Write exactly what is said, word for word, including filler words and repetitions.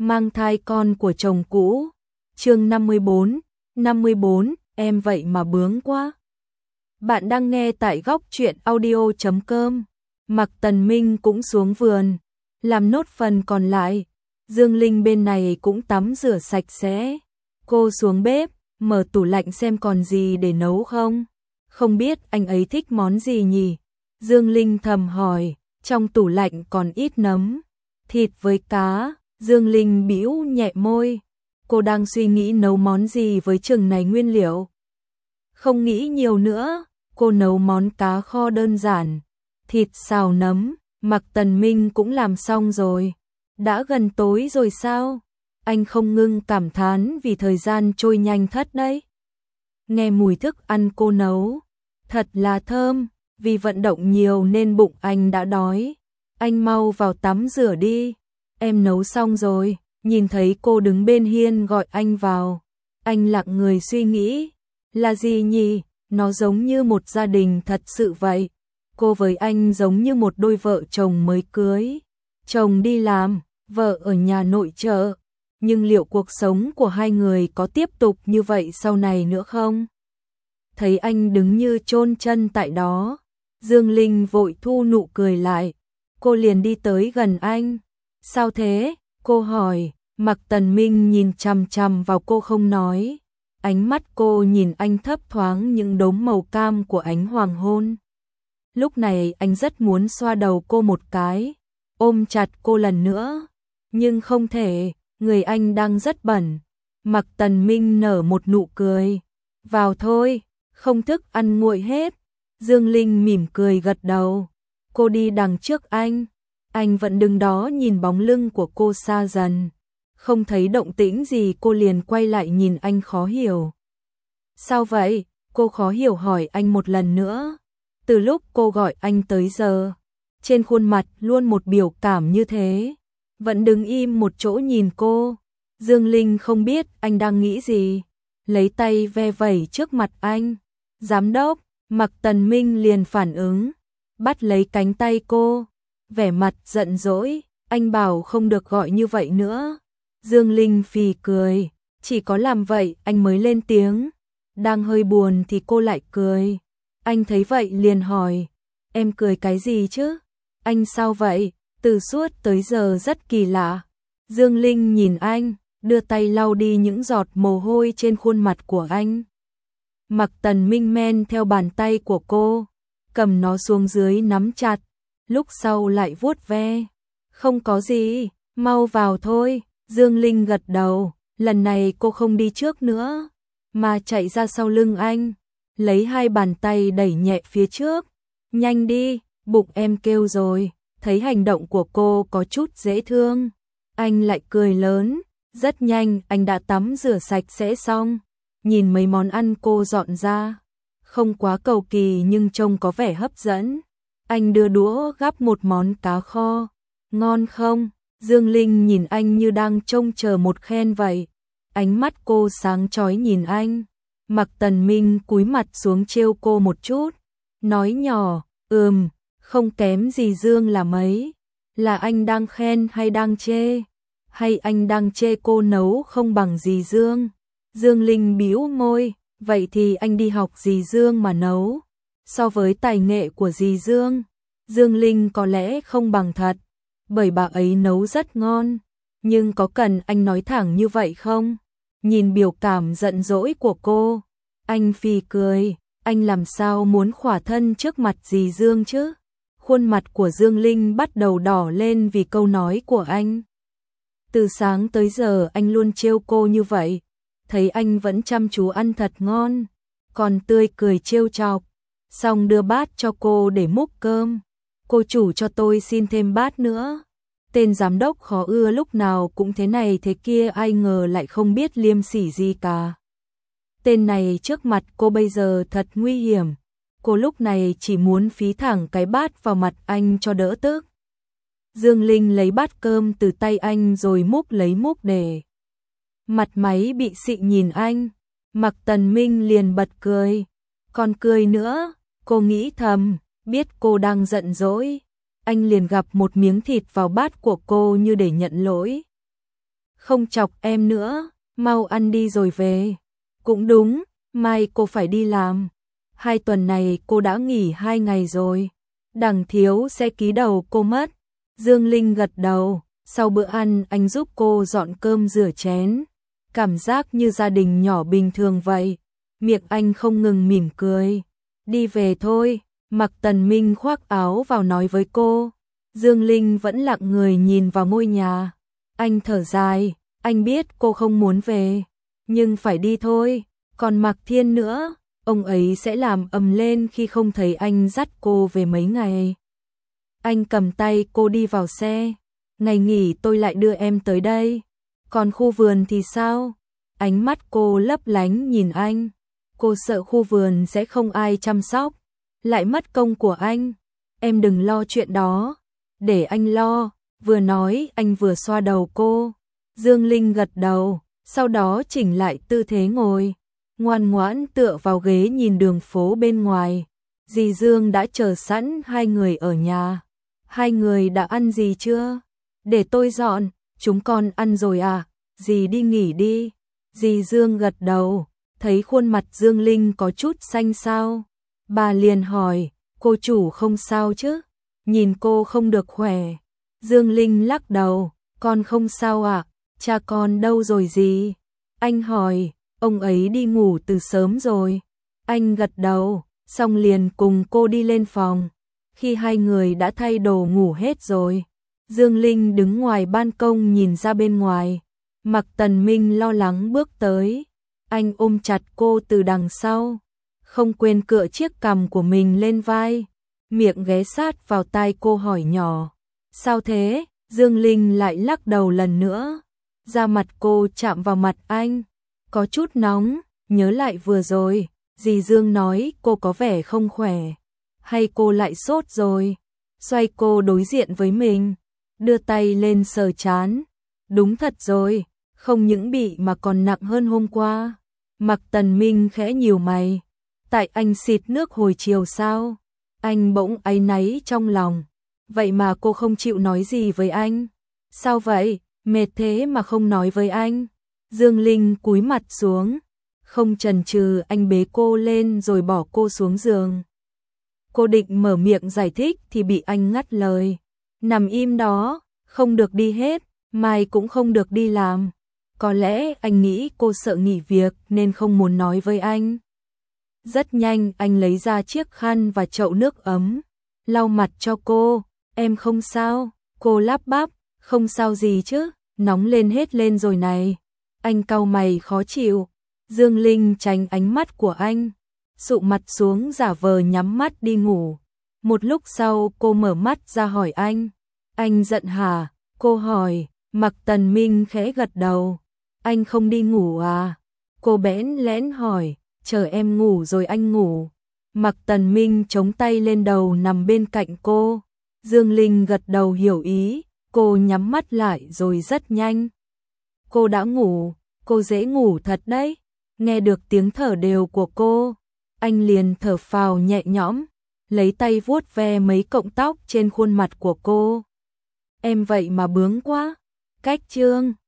mang thai con của chồng cũ. Chương năm mươi bốn, năm mươi bốn, em vậy mà bướng quá. Bạn đang nghe tại góc truyện audio chấm com. Mạc Tần Minh cũng xuống vườn, làm nốt phần còn lại. Dương Linh bên này cũng tắm rửa sạch sẽ. Cô xuống bếp, mở tủ lạnh xem còn gì để nấu không. Không biết anh ấy thích món gì nhỉ? Dương Linh thầm hỏi, trong tủ lạnh còn ít nấm, thịt với cá. Dương Linh bĩu nhẹ môi. Cô đang suy nghĩ nấu món gì với chừng này nguyên liệu. Không nghĩ nhiều nữa, cô nấu món cá kho đơn giản, thịt xào nấm. Mạc Tần Minh cũng làm xong rồi. Đã gần tối rồi sao? Anh không ngưng cảm thán vì thời gian trôi nhanh thất đấy. Nghe mùi thức ăn cô nấu, thật là thơm, vì vận động nhiều nên bụng anh đã đói. Anh mau vào tắm rửa đi, em nấu xong rồi. Nhìn thấy cô đứng bên hiên gọi anh vào, anh lặng người suy nghĩ, là gì nhỉ? Nó giống như một gia đình thật sự vậy. Cô với anh giống như một đôi vợ chồng mới cưới. Chồng đi làm, vợ ở nhà nội trợ. Nhưng liệu cuộc sống của hai người có tiếp tục như vậy sau này nữa không? Thấy anh đứng như chôn chân tại đó, Dương Linh vội thu nụ cười lại. Cô liền đi tới gần anh. Sao thế? Cô hỏi. Mạc Tần Minh nhìn chằm chằm vào cô không nói. Ánh mắt cô nhìn anh thấp thoáng những đốm màu cam của ánh hoàng hôn. Lúc này anh rất muốn xoa đầu cô một cái, ôm chặt cô lần nữa. Nhưng không thể, người anh đang rất bẩn. Mạc Tần Minh nở một nụ cười. Vào thôi, không thức ăn nguội hết. Dương Linh mỉm cười gật đầu. Cô đi đằng trước anh. Anh vẫn đứng đó nhìn bóng lưng của cô xa dần. Không thấy động tĩnh gì cô liền quay lại nhìn anh khó hiểu. Sao vậy? Cô khó hiểu hỏi anh một lần nữa. Từ lúc cô gọi anh tới giờ, trên khuôn mặt luôn một biểu cảm như thế. Vẫn đứng im một chỗ nhìn cô. Dương Linh không biết anh đang nghĩ gì. Lấy tay ve vẩy trước mặt anh. Giám đốc, Mạc Tần Minh liền phản ứng. Bắt lấy cánh tay cô. Vẻ mặt giận dỗi. Anh bảo không được gọi như vậy nữa. Dương Linh phì cười. Chỉ có làm vậy anh mới lên tiếng. Đang hơi buồn thì cô lại cười. Anh thấy vậy liền hỏi. Em cười cái gì chứ? Anh sao vậy? Từ suốt tới giờ rất kỳ lạ. Dương Linh nhìn anh, đưa tay lau đi những giọt mồ hôi trên khuôn mặt của anh. Mạc Tần Minh men theo bàn tay của cô, cầm nó xuống dưới nắm chặt, lúc sau lại vuốt ve. Không có gì, mau vào thôi. Dương Linh gật đầu, lần này cô không đi trước nữa, mà chạy ra sau lưng anh, lấy hai bàn tay đẩy nhẹ phía trước. Nhanh đi, bụng em kêu rồi. Thấy hành động của cô có chút dễ thương, anh lại cười lớn. Rất nhanh anh đã tắm rửa sạch sẽ xong. Nhìn mấy món ăn cô dọn ra, không quá cầu kỳ nhưng trông có vẻ hấp dẫn. Anh đưa đũa gắp một món cá kho. Ngon không? Dương Linh nhìn anh như đang trông chờ một khen vậy. Ánh mắt cô sáng chói nhìn anh. Mạc Tần Minh cúi mặt xuống trêu cô một chút, nói nhỏ, ừm, không kém gì Dương là mấy. Là anh đang khen hay đang chê? Hay anh đang chê cô nấu không bằng dì Dương? Dương Linh bĩu môi, vậy thì anh đi học dì Dương mà nấu. So với tài nghệ của dì Dương, Dương Linh có lẽ không bằng thật, bởi bà ấy nấu rất ngon. Nhưng có cần anh nói thẳng như vậy không? Nhìn biểu cảm giận dỗi của cô, anh phì cười. Anh làm sao muốn khỏa thân trước mặt dì Dương chứ? Khuôn mặt của Dương Linh bắt đầu đỏ lên vì câu nói của anh. Từ sáng tới giờ anh luôn trêu cô như vậy. Thấy anh vẫn chăm chú ăn thật ngon, còn tươi cười trêu chọc. Xong đưa bát cho cô để múc cơm. Cô chủ cho tôi xin thêm bát nữa. Tên giám đốc khó ưa lúc nào cũng thế này thế kia, ai ngờ lại không biết liêm sỉ gì cả. Tên này trước mặt cô bây giờ thật nguy hiểm. Cô lúc này chỉ muốn phí thẳng cái bát vào mặt anh cho đỡ tức. Dương Linh lấy bát cơm từ tay anh rồi múc lấy múc để. Mặt máy bị xị nhìn anh. Mạc Tần Minh liền bật cười. Còn cười nữa, cô nghĩ thầm, biết cô đang giận dỗi. Anh liền gắp một miếng thịt vào bát của cô như để nhận lỗi. không chọc em nữa, mau ăn đi rồi về. Cũng đúng, mai cô phải đi làm. Hai tuần này cô đã nghỉ hai ngày rồi. Đằng thiếu sẽ ký đầu cô mất. Dương Linh gật đầu, sau bữa ăn anh giúp cô dọn cơm rửa chén. Cảm giác như gia đình nhỏ bình thường vậy. Miệng anh không ngừng mỉm cười. Đi về thôi, Mạc Tần Minh khoác áo vào nói với cô. Dương Linh vẫn lặng người nhìn vào ngôi nhà. Anh thở dài, anh biết cô không muốn về, nhưng phải đi thôi. Còn Mạc Thiên nữa, ông ấy sẽ làm ầm lên khi không thấy anh dắt cô về mấy ngày. Anh cầm tay cô đi vào xe. Ngày nghỉ tôi lại đưa em tới đây. Còn khu vườn thì sao? Ánh mắt cô lấp lánh nhìn anh. Cô sợ khu vườn sẽ không ai chăm sóc, lại mất công của anh. Em đừng lo chuyện đó, để anh lo. Vừa nói anh vừa xoa đầu cô. Dương Linh gật đầu, sau đó chỉnh lại tư thế ngồi, ngoan ngoãn tựa vào ghế nhìn đường phố bên ngoài. Dì Dương đã chờ sẵn hai người ở nhà. Hai người đã ăn gì chưa? Để tôi dọn. Chúng con ăn rồi à? Dì đi nghỉ đi. Dì Dương gật đầu, thấy khuôn mặt Dương Linh có chút xanh xao. Bà liền hỏi, cô chủ không sao chứ? Nhìn cô không được khỏe. Dương Linh lắc đầu, con không sao ạ. À? Cha con đâu rồi dì? Anh hỏi, ông ấy đi ngủ từ sớm rồi. Anh gật đầu, xong liền cùng cô đi lên phòng. Khi hai người đã thay đồ ngủ hết rồi, Dương Linh đứng ngoài ban công nhìn ra bên ngoài. Mạc Tần Minh lo lắng bước tới. Anh ôm chặt cô từ đằng sau, không quên cựa chiếc cằm của mình lên vai, miệng ghé sát vào tai cô hỏi nhỏ. Sao thế? Dương Linh lại lắc đầu lần nữa. Da mặt cô chạm vào mặt anh, có chút nóng. Nhớ lại vừa rồi, dì Dương nói cô có vẻ không khỏe. Hay cô lại sốt rồi? Xoay cô đối diện với mình, đưa tay lên sờ trán. Đúng thật rồi, không những bị mà còn nặng hơn hôm qua. Mạc Tần Minh khẽ nhíu mày. Tại anh xịt nước hồi chiều sao? Anh bỗng áy náy trong lòng. Vậy mà cô không chịu nói gì với anh. Sao vậy? Mệt thế mà không nói với anh. Dương Linh cúi mặt xuống. Không chần chừ anh bế cô lên rồi bỏ cô xuống giường. Cô định mở miệng giải thích thì bị anh ngắt lời. Nằm im đó, không được đi hết, mai cũng không được đi làm. Có lẽ anh nghĩ cô sợ nghỉ việc nên không muốn nói với anh. Rất nhanh anh lấy ra chiếc khăn và chậu nước ấm, lau mặt cho cô. Em không sao? Cô lắp bắp, không sao gì chứ, nóng lên hết lên rồi này. Anh cau mày khó chịu. Dương Linh tránh ánh mắt của anh, sụ mặt xuống giả vờ nhắm mắt đi ngủ. Một lúc sau cô mở mắt ra hỏi anh. Anh giận hả? Cô hỏi. Mạc Tần Minh khẽ gật đầu. Anh không đi ngủ à? Cô bẽn lẽn hỏi. Chờ em ngủ rồi anh ngủ. Mạc Tần Minh chống tay lên đầu nằm bên cạnh cô. Dương Linh gật đầu hiểu ý. Cô nhắm mắt lại rồi rất nhanh. Cô đã ngủ. Cô dễ ngủ thật đấy. Nghe được tiếng thở đều của cô, anh liền thở phào nhẹ nhõm, lấy tay vuốt ve mấy cọng tóc trên khuôn mặt của cô. Em vậy mà bướng quá. Cách chương